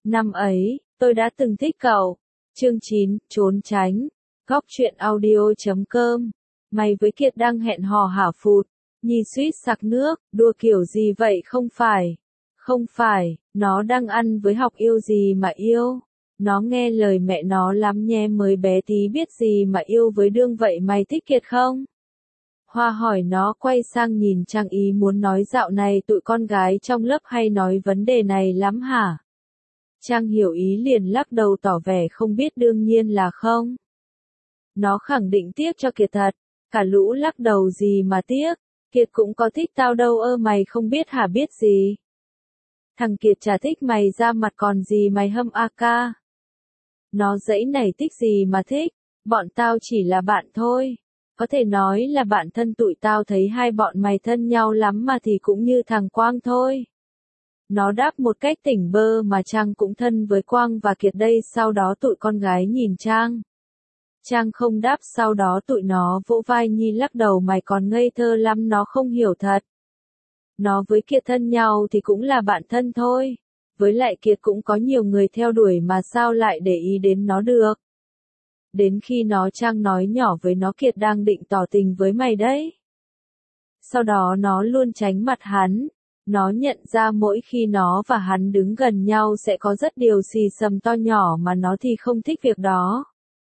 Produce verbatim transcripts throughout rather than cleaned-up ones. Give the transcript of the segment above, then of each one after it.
Năm ấy, tôi đã từng thích cậu. Chương chín, trốn tránh. Góc truyện audio chấm com. Mày với Kiệt đang hẹn hò hả phụt. Nhi suýt sặc nước, đùa kiểu gì vậy không phải. Không phải, nó đang ăn với Học yêu gì mà yêu. Nó nghe lời mẹ nó lắm nhé, mới bé tí biết gì mà yêu với đương vậy, mày thích Kiệt không? Hoa hỏi. Nó quay sang nhìn Trang, ý muốn nói dạo này tụi con gái trong lớp hay nói vấn đề này lắm hả? Trang hiểu ý liền lắc đầu tỏ vẻ không biết, đương nhiên là không. Nó khẳng định tiếc cho Kiệt thật. Cả lũ lắc đầu. Gì mà tiếc, Kiệt cũng có thích tao đâu. Ơ mày không biết hả? Biết gì? Thằng Kiệt chả thích mày ra mặt còn gì mày hâm a ca. Nó dãy này thích gì mà thích, bọn tao chỉ là bạn thôi. Có thể nói là bạn thân, tụi tao thấy hai bọn mày thân nhau lắm mà thì cũng như thằng Quang thôi. Nó đáp một cách tỉnh bơ. Mà Trang cũng thân với Quang và Kiệt đây. Sau đó tụi con gái nhìn Trang. Trang không đáp, sau đó tụi nó vỗ vai Nhi lắc đầu. Mày còn ngây thơ lắm, nó không hiểu thật. Nó với Kiệt thân nhau thì cũng là bạn thân thôi. Với lại Kiệt cũng có nhiều người theo đuổi mà sao lại để ý đến nó được. Đến khi nó Trang nói nhỏ với nó, Kiệt đang định tỏ tình với mày đấy. Sau đó nó luôn tránh mặt hắn. Nó nhận ra mỗi khi nó và hắn đứng gần nhau sẽ có rất điều xì xầm to nhỏ mà nó thì không thích việc đó.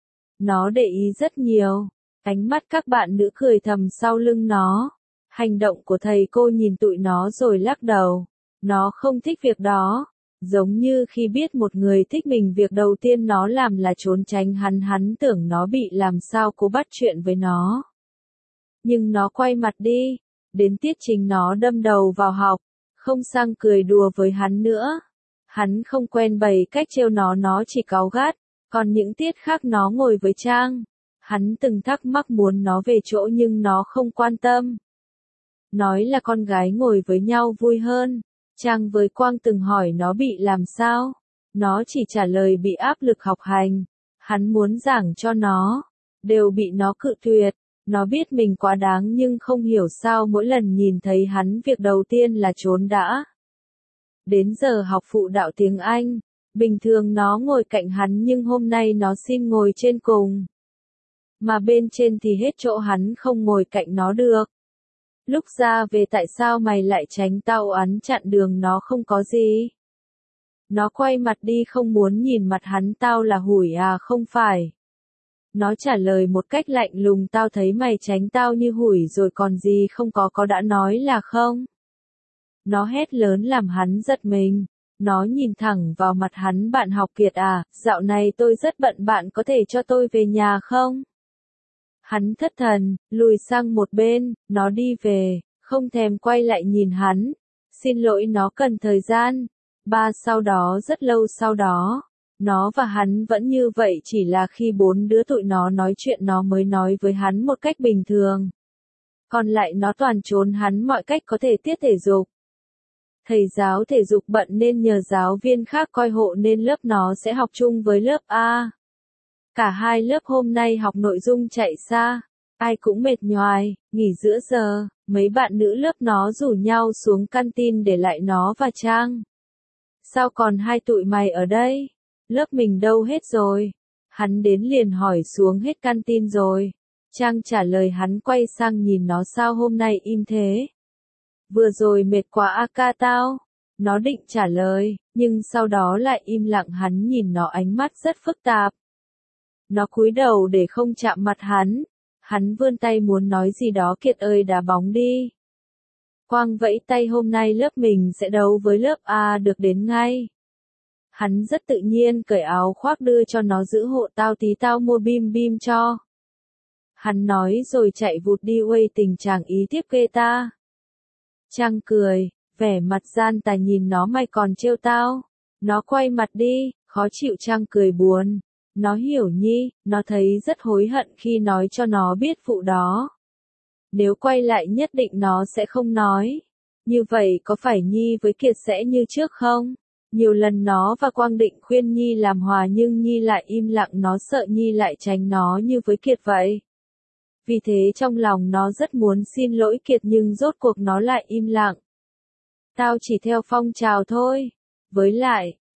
Nó để ý rất nhiều. Ánh mắt các bạn nữ cười thầm sau lưng nó. Hành động của thầy cô nhìn tụi nó rồi lắc đầu. Nó không thích việc đó. Giống như khi biết một người thích mình, việc đầu tiên nó làm là trốn tránh hắn. Hắn tưởng nó bị làm sao cố bắt chuyện với nó. Nhưng nó quay mặt đi. Đến tiết trình nó đâm đầu vào học. Không sang cười đùa với hắn nữa. Hắn không quen bày cách trêu nó, nó chỉ cáu gắt. Còn những tiết khác nó ngồi với Trang. Hắn từng thắc mắc muốn nó về chỗ nhưng nó không quan tâm. Nói là con gái ngồi với nhau vui hơn. Trang với Quang từng hỏi nó bị làm sao. Nó chỉ trả lời bị áp lực học hành. Hắn muốn giảng cho nó. Đều bị nó cự tuyệt. Nó biết mình quá đáng nhưng không hiểu sao mỗi lần nhìn thấy hắn việc đầu tiên là trốn đã. Đến giờ học phụ đạo tiếng Anh. Bình thường nó ngồi cạnh hắn nhưng hôm nay nó xin ngồi trên cùng. Mà bên trên thì hết chỗ, hắn không ngồi cạnh nó được. Lúc ra về, tại sao mày lại tránh tao? Án chặn đường nó không có gì. Nó quay mặt đi không muốn nhìn mặt hắn. Tao là hủi à? Không phải. Nó trả lời một cách lạnh lùng. Tao thấy mày tránh tao như hủi rồi còn gì. Không có, có đã nói là không. Nó hét lớn làm hắn giật mình. Nó nhìn thẳng vào mặt hắn. Bạn học Kiệt à, dạo này tôi rất bận, bạn có thể cho tôi về nhà không? Hắn thất thần, lùi sang một bên. Nó đi về, không thèm quay lại nhìn hắn. Xin lỗi, nó cần thời gian. Ba sau đó rất lâu sau đó, nó và hắn vẫn như vậy, chỉ là khi bốn đứa tụi nó nói chuyện nó mới nói với hắn một cách bình thường. Còn lại nó toàn trốn hắn mọi cách có thể. Tiết thể dục. Thầy giáo thể dục bận nên nhờ giáo viên khác coi hộ nên lớp nó sẽ học chung với lớp A. Cả hai lớp hôm nay học nội dung chạy xa. Ai cũng mệt nhoài. Nghỉ giữa giờ, mấy bạn nữ lớp nó rủ nhau xuống canteen để lại nó và Trang. Sao còn hai tụi mày ở đây? Lớp mình đâu hết rồi? Hắn đến liền hỏi. Xuống hết canteen rồi. Trang trả lời. Hắn quay sang nhìn nó. Sao hôm nay im thế? Vừa rồi mệt quá a ca tao. Nó định trả lời, nhưng sau đó lại im lặng. Hắn nhìn nó ánh mắt rất phức tạp. Nó cúi đầu để không chạm mặt hắn. Hắn vươn tay muốn nói gì đó. Kiệt ơi, đá bóng đi. Quang vẫy tay. Hôm nay lớp mình sẽ đấu với lớp A. Được, đến ngay. Hắn rất tự nhiên cởi áo khoác đưa cho nó. Giữ hộ tao tí, tao mua bim bim cho. Hắn nói rồi chạy vụt đi. Uây, tình trạng ý tiếp kê ta. Trang cười, vẻ mặt gian tà nhìn nó. Mày còn trêu tao? Nó quay mặt đi, khó chịu. Trang cười buồn. Nó hiểu Nhi, nó thấy rất hối hận khi nói cho nó biết vụ đó. Nếu quay lại nhất định nó sẽ không nói. Như vậy có phải Nhi với Kiệt sẽ như trước không? Nhiều lần nó và Quang định khuyên Nhi làm hòa nhưng Nhi lại im lặng. Nó sợ Nhi lại tránh nó như với Kiệt vậy. Vì thế trong lòng nó rất muốn xin lỗi Kiệt nhưng rốt cuộc nó lại im lặng. Tao chỉ theo phong trào thôi. Với lại,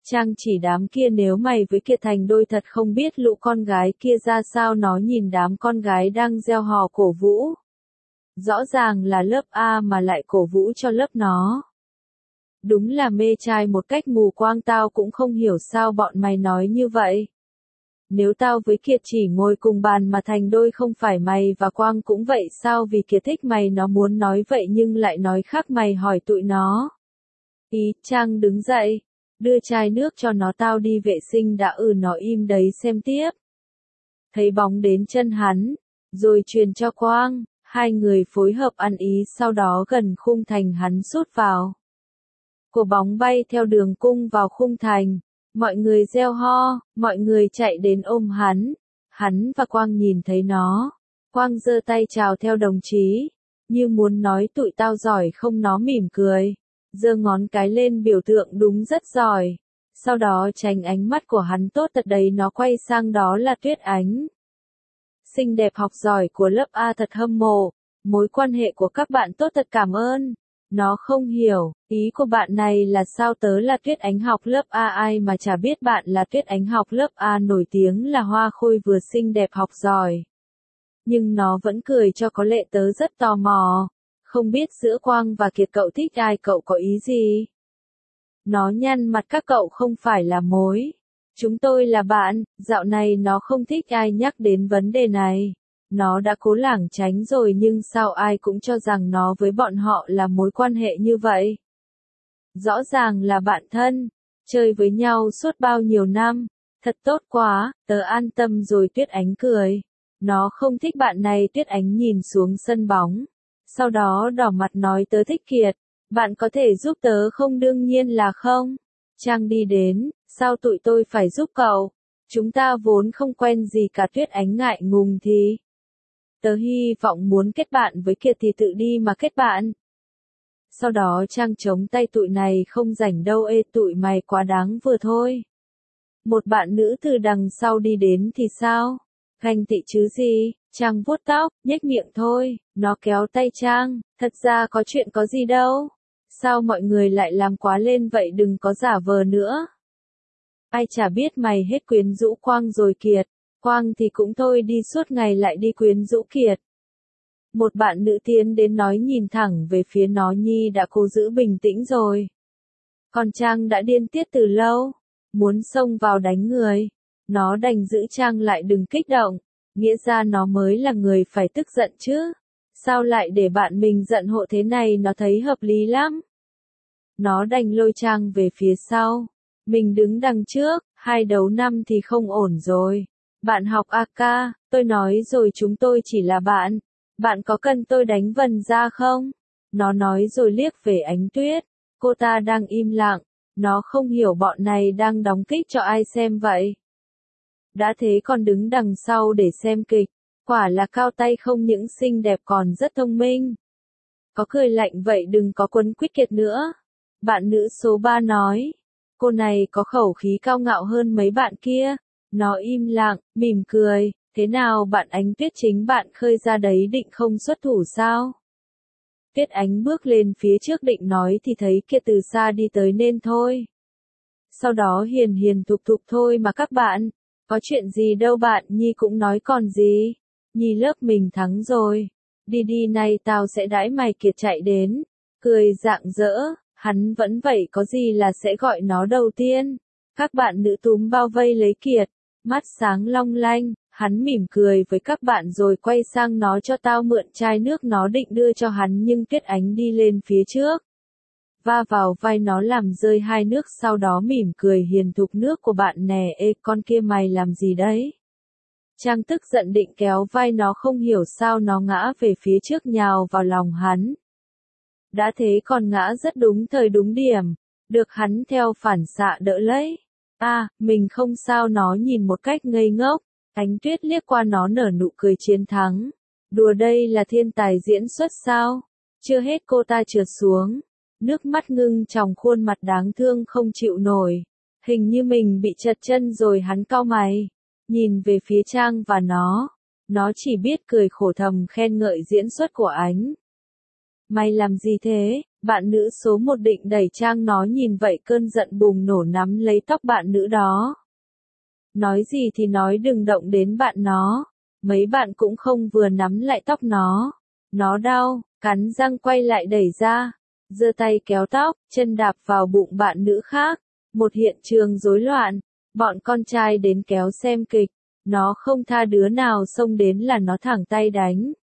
Trang chỉ đám kia nếu mày với Kiệt thành đôi thật không biết lũ con gái kia ra sao nó nhìn đám con gái đang reo hò cổ vũ. Rõ ràng là lớp A mà lại cổ vũ cho lớp nó. Đúng là mê trai một cách mù quáng tao cũng không hiểu sao bọn mày nói như vậy. Nếu tao với Kiệt chỉ ngồi cùng bàn mà thành đôi không phải mày và Quang cũng vậy sao vì Kiệt thích mày nó muốn nói vậy nhưng lại nói khác mày hỏi tụi nó. Ý, Trang đứng dậy, đưa chai nước cho nó tao đi vệ sinh đã ừ nó im đấy xem tiếp. Thấy bóng đến chân hắn, rồi truyền cho Quang, hai người phối hợp ăn ý sau đó gần khung thành hắn sút vào. Quả bóng bay theo đường cung vào khung thành. Mọi người reo ho, mọi người chạy đến ôm hắn. Hắn và Quang nhìn thấy nó. Quang giơ tay chào theo đồng chí. Như muốn nói tụi tao giỏi không nó mỉm cười. Giơ ngón cái lên biểu tượng đúng rất giỏi. Sau đó tránh ánh mắt của hắn tốt thật đấy nó quay sang đó là Tuyết Ánh. Xinh đẹp học giỏi của lớp A thật hâm mộ. Mối quan hệ của các bạn tốt thật cảm ơn. Nó không hiểu, ý của bạn này là sao tớ là Tuyết Ánh học lớp A ai mà chả biết bạn là Tuyết Ánh học lớp A nổi tiếng là hoa khôi vừa xinh đẹp học giỏi. Nhưng nó vẫn cười cho có lệ tớ rất tò mò, không biết giữa Quang và Kiệt cậu thích ai cậu có ý gì? Nó nhăn mặt các cậu không phải là mối. Chúng tôi là bạn, dạo này nó không thích ai nhắc đến vấn đề này. Nó đã cố lảng tránh rồi nhưng sao ai cũng cho rằng nó với bọn họ là mối quan hệ như vậy. Rõ ràng là bạn thân, chơi với nhau suốt bao nhiêu năm, thật tốt quá, tớ an tâm rồi Tuyết Ánh cười. Nó không thích bạn này Tuyết Ánh nhìn xuống sân bóng. Sau đó đỏ mặt nói tớ thích Kiệt, bạn có thể giúp tớ không đương nhiên là không. Trang đi đến, sao tụi tôi phải giúp cậu? Chúng ta vốn không quen gì cả Tuyết Ánh ngại ngùng thì. Tớ hy vọng muốn kết bạn với Kiệt thì tự đi mà kết bạn. Sau đó Trang chống tay tụi này không rảnh đâu ê tụi mày quá đáng vừa thôi. Một bạn nữ từ đằng sau đi đến thì sao? Ganh tị chứ gì? Trang vuốt tóc, nhếch miệng thôi, nó kéo tay Trang, thật ra có chuyện có gì đâu. Sao mọi người lại làm quá lên vậy đừng có giả vờ nữa. Ai chả biết mày hết quyến rũ Quang rồi Kiệt. Quang thì cũng thôi đi suốt ngày lại đi quyến rũ Kiệt. Một bạn nữ tiến đến nói nhìn thẳng về phía nó Nhi đã cố giữ bình tĩnh rồi. Còn Trang đã điên tiết từ lâu, muốn xông vào đánh người. Nó đành giữ Trang lại đừng kích động, nghĩa ra nó mới là người phải tức giận chứ. Sao lại để bạn mình giận hộ thế này nó thấy hợp lý lắm. Nó đành lôi Trang về phía sau. Mình đứng đằng trước, hai đấu năm thì không ổn rồi. Bạn học a ca, tôi nói rồi chúng tôi chỉ là bạn. Bạn có cần tôi đánh vần ra không? Nó nói rồi liếc về Ánh Tuyết. Cô ta đang im lặng. Nó không hiểu bọn này đang đóng kịch cho ai xem vậy. Đã thế còn đứng đằng sau để xem kịch. Quả là cao tay không những xinh đẹp còn rất thông minh. Có cười lạnh vậy đừng có quấn quýt Kiệt nữa. Bạn nữ số ba nói. Cô này có khẩu khí cao ngạo hơn mấy bạn kia. Nó im lặng, mỉm cười. Thế nào bạn Ánh Tuyết chính bạn khơi ra đấy định không xuất thủ sao? Tuyết Ánh bước lên phía trước định nói thì thấy Kiệt từ xa đi tới nên thôi. Sau đó hiền hiền thục thục thôi mà các bạn. Có chuyện gì đâu bạn Nhi cũng nói còn gì. Nhi lớp mình thắng rồi. Đi đi này tao sẽ đãi mày Kiệt chạy đến. Cười rạng rỡ, hắn vẫn vậy có gì là sẽ gọi nó đầu tiên. Các bạn nữ túm bao vây lấy Kiệt. Mắt sáng long lanh, hắn mỉm cười với các bạn rồi quay sang nó cho tao mượn chai nước nó định đưa cho hắn nhưng Tuyết Ánh đi lên phía trước. Va vào vai nó làm rơi hai nước sau đó mỉm cười hiền thục nước của bạn nè ê con kia mày làm gì đấy. Trang tức giận định kéo vai nó không hiểu sao nó ngã về phía trước nhào vào lòng hắn. Đã thế còn ngã rất đúng thời đúng điểm, được hắn theo phản xạ đỡ lấy. À, mình không sao nó nhìn một cách ngây ngốc, Ánh Tuyết liếc qua nó nở nụ cười chiến thắng. Đùa đây là thiên tài diễn xuất sao? Chưa hết cô ta trượt xuống. Nước mắt ngưng trong khuôn mặt đáng thương không chịu nổi. Hình như mình bị trật chân rồi hắn cau mày. Nhìn về phía Trang và nó. Nó chỉ biết cười khổ thầm khen ngợi diễn xuất của Ánh. Mày làm gì thế? Bạn nữ số một định đẩy Trang nó nhìn vậy cơn giận bùng nổ nắm lấy tóc bạn nữ đó. Nói gì thì nói đừng động đến bạn nó. Mấy bạn cũng không vừa nắm lại tóc nó. Nó đau, cắn răng quay lại đẩy ra. Giơ tay kéo tóc, chân đạp vào bụng bạn nữ khác. Một hiện trường rối loạn. Bọn con trai đến kéo xem kịch. Nó không tha đứa nào xông đến là nó thẳng tay đánh.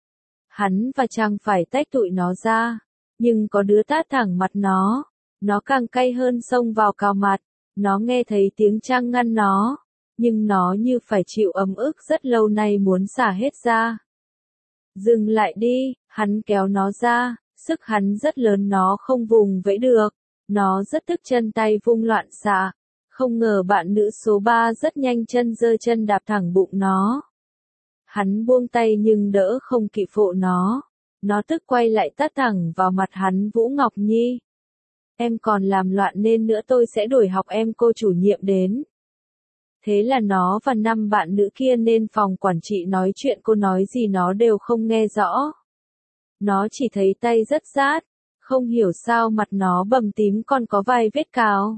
Hắn và Trang phải tách tụi nó ra. Nhưng có đứa tát thẳng mặt nó. Nó càng cay hơn xông vào cào mặt. Nó nghe thấy tiếng Trang ngăn nó. Nhưng nó như phải chịu ấm ức rất lâu nay muốn xả hết ra. Dừng lại đi, hắn kéo nó ra. Sức hắn rất lớn nó không vùng vẫy được. Nó rất tức chân tay vung loạn xạ. Không ngờ bạn nữ số ba rất nhanh chân giơ chân đạp thẳng bụng nó. Hắn buông tay nhưng đỡ không kịp phụ nó. Nó tức quay lại tát thẳng vào mặt hắn. Vũ Ngọc Nhi. Em còn làm loạn nên nữa tôi sẽ đuổi học em, cô chủ nhiệm đến. Thế là nó và năm bạn nữ kia nên phòng quản trị nói chuyện, cô nói gì nó đều không nghe rõ. Nó chỉ thấy tay rất rát, không hiểu sao mặt nó bầm tím còn có vài vết cào.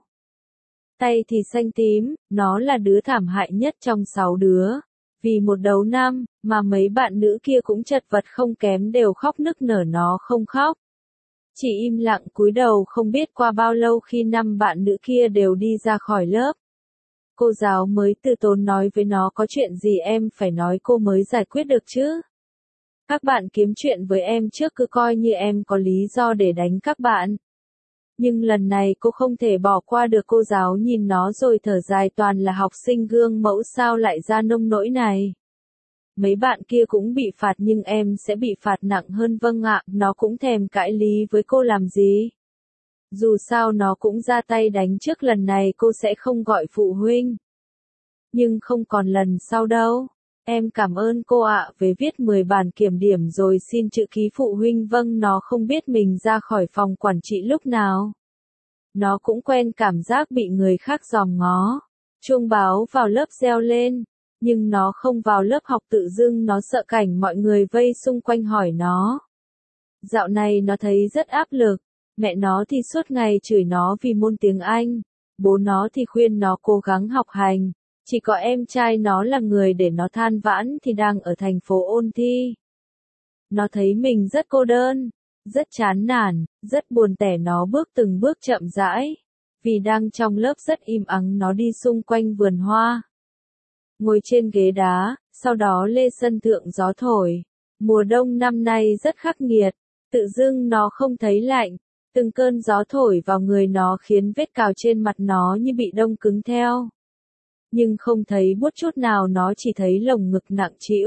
Tay thì xanh tím, nó là đứa thảm hại nhất trong sáu đứa. Vì một đấu năm, mà mấy bạn nữ kia cũng chật vật không kém đều khóc nức nở, nó không khóc. Chỉ im lặng cúi đầu. Không biết qua bao lâu khi năm bạn nữ kia đều đi ra khỏi lớp. Cô giáo mới từ tốn nói với nó, có chuyện gì em phải nói cô mới giải quyết được chứ. Các bạn kiếm chuyện với em trước cứ coi như em có lý do để đánh các bạn. Nhưng lần này cô không thể bỏ qua được. Cô giáo nhìn nó rồi thở dài, toàn là học sinh gương mẫu sao lại ra nông nỗi này. Mấy bạn kia cũng bị phạt nhưng em sẽ bị phạt nặng hơn. Vâng ạ, nó cũng thèm cãi lý với cô làm gì. Dù sao nó cũng ra tay đánh trước, lần này cô sẽ không gọi phụ huynh. Nhưng không còn lần sau đâu. Em cảm ơn cô ạ. Về viết mười bản kiểm điểm rồi xin chữ ký phụ huynh. Vâng, nó không biết mình ra khỏi phòng quản trị lúc nào. Nó cũng quen cảm giác bị người khác dòm ngó. Chuông báo vào lớp reo lên. Nhưng nó không vào lớp học tự dưng, nó sợ cảnh mọi người vây xung quanh hỏi nó. Dạo này nó thấy rất áp lực. Mẹ nó thì suốt ngày chửi nó vì môn tiếng Anh. Bố nó thì khuyên nó cố gắng học hành. Chỉ có em trai nó là người để nó than vãn thì đang ở thành phố ôn thi. Nó thấy mình rất cô đơn, rất chán nản, rất buồn tẻ. Nó bước từng bước chậm rãi. Vì đang trong lớp rất im ắng, nó đi xung quanh vườn hoa. Ngồi trên ghế đá, sau đó lê sân thượng gió thổi. Mùa đông năm nay rất khắc nghiệt. Tự dưng nó không thấy lạnh. Từng cơn gió thổi vào người nó khiến vết cào trên mặt nó như bị đông cứng theo. Nhưng không thấy buốt chút nào, nó chỉ thấy lồng ngực nặng trĩu.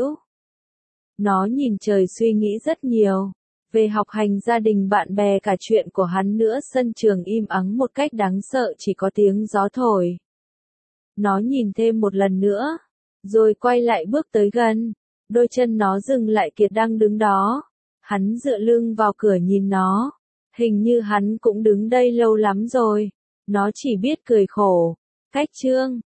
Nó nhìn trời suy nghĩ rất nhiều. Về học hành, gia đình, bạn bè, cả chuyện của hắn nữa. Sân trường im ắng một cách đáng sợ, chỉ có tiếng gió thổi. Nó nhìn thêm một lần nữa. Rồi quay lại bước tới gần. Đôi chân nó dừng lại. Kiệt đang đứng đó. Hắn dựa lưng vào cửa nhìn nó. Hình như hắn cũng đứng đây lâu lắm rồi. Nó chỉ biết cười khổ. Cách chương